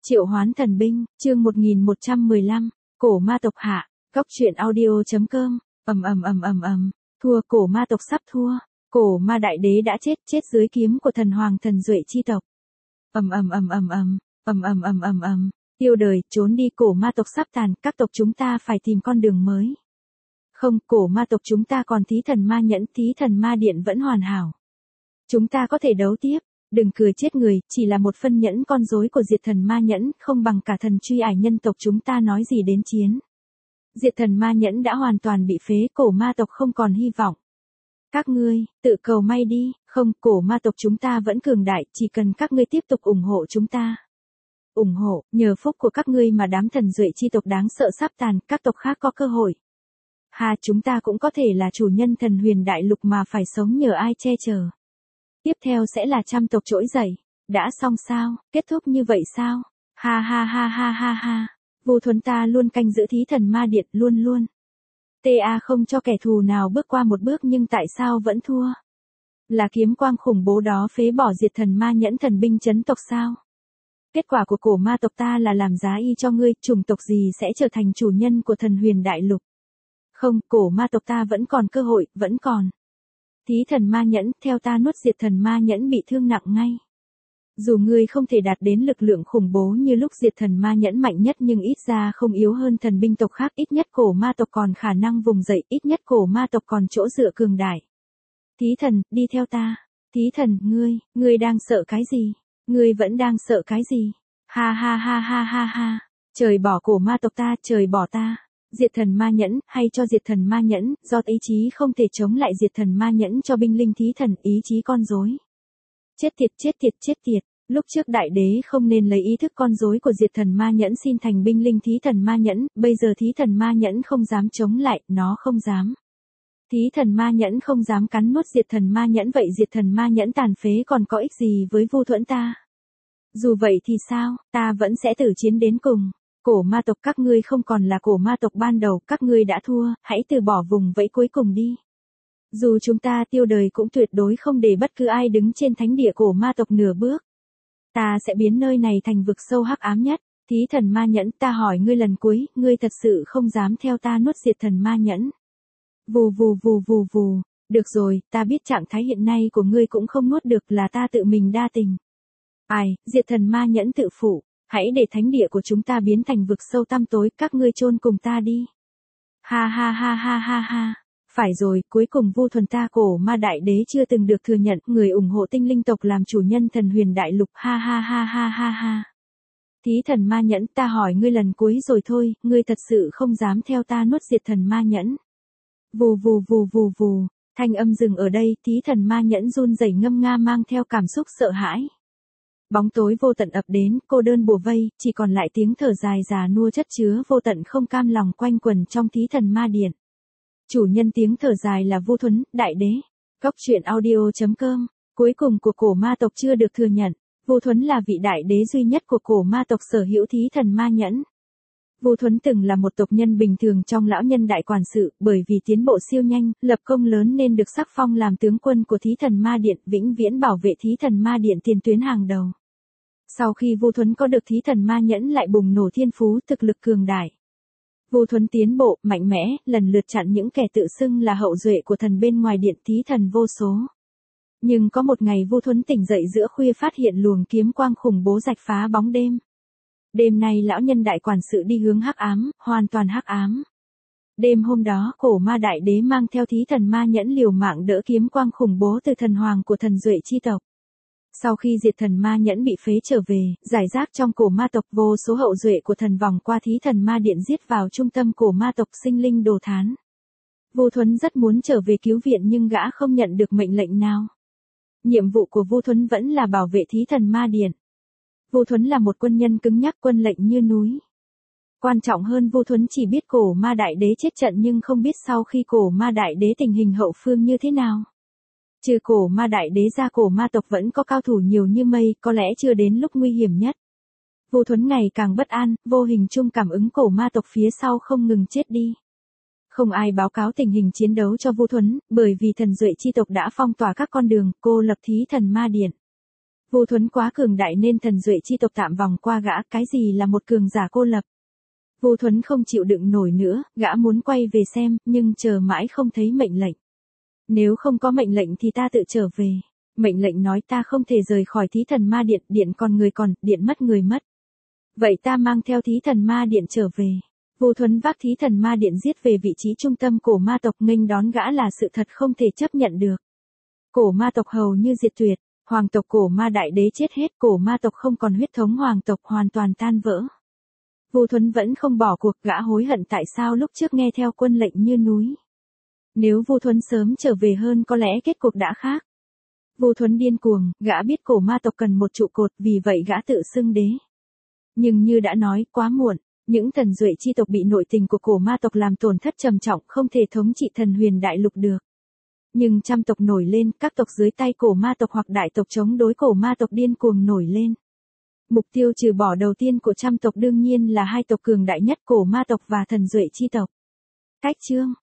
Triệu Hoán Thần Binh, chương 1115, cổ ma tộc hạ, góc truyện audio.com, thua, cổ ma tộc sắp thua, cổ ma đại đế đã chết dưới kiếm của thần hoàng thần duệ chi tộc. Tiêu đời, trốn đi, cổ ma tộc sắp tàn, các tộc chúng ta phải tìm con đường mới. Không, cổ ma tộc chúng ta còn thí thần ma nhẫn, thí thần ma điện vẫn hoàn hảo. Chúng ta có thể đấu tiếp. Đừng cười chết người, chỉ là một phân nhẫn con rối của diệt thần ma nhẫn, không bằng cả thần truy ải nhân tộc chúng ta nói gì đến chiến. Diệt thần ma nhẫn đã hoàn toàn bị phế, cổ ma tộc không còn hy vọng. Các ngươi, tự cầu may đi, không, cổ ma tộc chúng ta vẫn cường đại, chỉ cần các ngươi tiếp tục ủng hộ chúng ta. Ủng hộ, nhờ phúc của các ngươi mà đám thần duệ chi tộc đáng sợ sắp tàn, các tộc khác có cơ hội. Chúng ta cũng có thể là chủ nhân thần huyền đại lục mà phải sống nhờ ai che chở. Tiếp theo sẽ là trăm tộc trỗi dậy. Đã xong sao, kết thúc như vậy sao? Ha. Vô Thuần ta luôn canh giữ thí thần ma điện, luôn. Ta không cho kẻ thù nào bước qua một bước, nhưng tại sao vẫn thua? Là kiếm quang khủng bố đó phế bỏ diệt thần ma nhẫn thần binh chấn tộc sao? Kết quả của cổ ma tộc ta là làm giá y cho ngươi, chủng tộc gì sẽ trở thành chủ nhân của thần huyền đại lục? Không, cổ ma tộc ta vẫn còn cơ hội, vẫn còn. Thí thần ma nhẫn, theo ta nuốt diệt thần ma nhẫn bị thương nặng ngay. Dù ngươi không thể đạt đến lực lượng khủng bố như lúc diệt thần ma nhẫn mạnh nhất, nhưng ít ra không yếu hơn thần binh tộc khác, ít nhất cổ ma tộc còn khả năng vùng dậy, ít nhất cổ ma tộc còn chỗ dựa cường đại. Thí thần, đi theo ta. Thí thần, ngươi đang sợ cái gì? Ngươi vẫn đang sợ cái gì? Ha. Trời bỏ cổ ma tộc ta, trời bỏ ta. Diệt thần ma nhẫn, hay cho diệt thần ma nhẫn, do ý chí không thể chống lại diệt thần ma nhẫn cho binh linh thí thần, ý chí con rối. Chết tiệt. Lúc trước đại đế không nên lấy ý thức con rối của diệt thần ma nhẫn xin thành binh linh thí thần ma nhẫn, bây giờ thí thần ma nhẫn không dám chống lại, nó không dám. Thí thần ma nhẫn không dám cắn nuốt diệt thần ma nhẫn, vậy diệt thần ma nhẫn tàn phế còn có ích gì với Vu Thuẫn ta? Dù vậy thì sao, ta vẫn sẽ tử chiến đến cùng. Cổ ma tộc các ngươi không còn là cổ ma tộc ban đầu, các ngươi đã thua, hãy từ bỏ vùng vẫy cuối cùng đi. Dù chúng ta tiêu đời cũng tuyệt đối không để bất cứ ai đứng trên thánh địa cổ ma tộc nửa bước. Ta sẽ biến nơi này thành vực sâu hắc ám nhất. Thí thần ma nhẫn, ta hỏi ngươi lần cuối, ngươi thật sự không dám theo ta nuốt diệt thần ma nhẫn? Vù. Được rồi, ta biết trạng thái hiện nay của ngươi cũng không nuốt được, là ta tự mình đa tình. Diệt thần ma nhẫn tự phụ. Hãy để thánh địa của chúng ta biến thành vực sâu tăm tối, các ngươi chôn cùng ta đi. Ha. Phải rồi, cuối cùng Vu Thuần ta cổ ma đại đế chưa từng được thừa nhận, người ủng hộ tinh linh tộc làm chủ nhân thần huyền đại lục. Ha. Thí thần ma nhẫn, ta hỏi ngươi lần cuối rồi thôi, ngươi thật sự không dám theo ta nuốt diệt thần ma nhẫn? Vù. Thanh âm dừng ở đây, thí thần ma nhẫn run rẩy ngâm nga mang theo cảm xúc sợ hãi. Bóng tối vô tận ập đến, cô đơn bủa vây, chỉ còn lại tiếng thở dài già nua chất chứa vô tận không cam lòng quanh quẩn trong thí thần ma điện. Chủ nhân tiếng thở dài là Vu Thuẫn, đại đế. Góc truyện audio.com, cuối cùng của cổ ma tộc chưa được thừa nhận. Vu Thuẫn là vị đại đế duy nhất của cổ ma tộc sở hữu thí thần ma nhẫn. Vu Thuẫn từng là một tộc nhân bình thường trong lão nhân đại quản sự, bởi vì tiến bộ siêu nhanh, lập công lớn nên được sắc phong làm tướng quân của thí thần ma điện, vĩnh viễn bảo vệ thí thần ma điện tiền tuyến hàng đầu. Sau khi Vu Thuẫn có được thí thần ma nhẫn lại bùng nổ thiên phú, thực lực cường đại. Vu Thuẫn tiến bộ, mạnh mẽ, lần lượt chặn những kẻ tự xưng là hậu duệ của thần bên ngoài điện, thí thần vô số. Nhưng có một ngày Vu Thuẫn tỉnh dậy giữa khuya phát hiện luồng kiếm quang khủng bố rạch phá bóng đêm. Đêm nay lão nhân đại quản sự đi hướng hắc ám, hoàn toàn hắc ám. Đêm hôm đó, cổ ma đại đế mang theo thí thần ma nhẫn liều mạng đỡ kiếm quang khủng bố từ thần hoàng của thần duệ chi tộc. Sau khi diệt thần ma nhẫn bị phế trở về, giải rác trong cổ ma tộc, vô số hậu duệ của thần vòng qua thí thần ma điện giết vào trung tâm cổ ma tộc, sinh linh đồ thán. Vu Thuẫn rất muốn trở về cứu viện nhưng gã không nhận được mệnh lệnh nào. Nhiệm vụ của Vu Thuẫn vẫn là bảo vệ thí thần ma điện. Vu Thuẫn là một quân nhân cứng nhắc, quân lệnh như núi. Quan trọng hơn, Vu Thuẫn chỉ biết cổ ma đại đế chết trận nhưng không biết sau khi cổ ma đại đế tình hình hậu phương như thế nào. Trừ cổ ma đại đế ra, cổ ma tộc vẫn có cao thủ nhiều như mây, có lẽ chưa đến lúc nguy hiểm nhất. Vu Thuẫn ngày càng bất an, vô hình chung cảm ứng cổ ma tộc phía sau không ngừng chết đi. Không ai báo cáo tình hình chiến đấu cho Vu Thuẫn, bởi vì thần duệ chi tộc đã phong tỏa các con đường, cô lập thí thần ma điện. Vu Thuấn quá cường đại nên Thần Duệ chi tộc tạm vòng qua gã, cái gì là một cường giả cô lập. Vu Thuấn không chịu đựng nổi nữa, gã muốn quay về xem, nhưng chờ mãi không thấy mệnh lệnh. Nếu không có mệnh lệnh thì ta tự trở về. Mệnh lệnh nói ta không thể rời khỏi Thí Thần Ma Điện, điện còn người còn, điện mất người mất. Vậy ta mang theo Thí Thần Ma Điện trở về. Vu Thuấn vác Thí Thần Ma Điện giết về vị trí trung tâm cổ ma tộc, nghênh đón gã là sự thật không thể chấp nhận được. Cổ ma tộc hầu như diệt tuyệt, hoàng tộc cổ ma đại đế chết hết, cổ ma tộc không còn huyết thống hoàng tộc, hoàn toàn tan vỡ. Vu Thuấn vẫn không bỏ cuộc, gã hối hận tại sao lúc trước nghe theo quân lệnh như núi. Nếu Vu Thuấn sớm trở về hơn có lẽ kết cục đã khác. Vu Thuấn điên cuồng, gã biết cổ ma tộc cần một trụ cột, vì vậy gã tự xưng đế. Nhưng như đã nói, quá muộn, những Thần Duệ chi tộc bị nội tình của cổ ma tộc làm tổn thất trầm trọng, không thể thống trị Thần Huyền Đại Lục được. Nhưng trăm tộc nổi lên, các tộc dưới tay cổ ma tộc hoặc đại tộc chống đối cổ ma tộc điên cuồng nổi lên. Mục tiêu trừ bỏ đầu tiên của trăm tộc đương nhiên là hai tộc cường đại nhất, cổ ma tộc và Thần Duệ chi tộc. Cách chương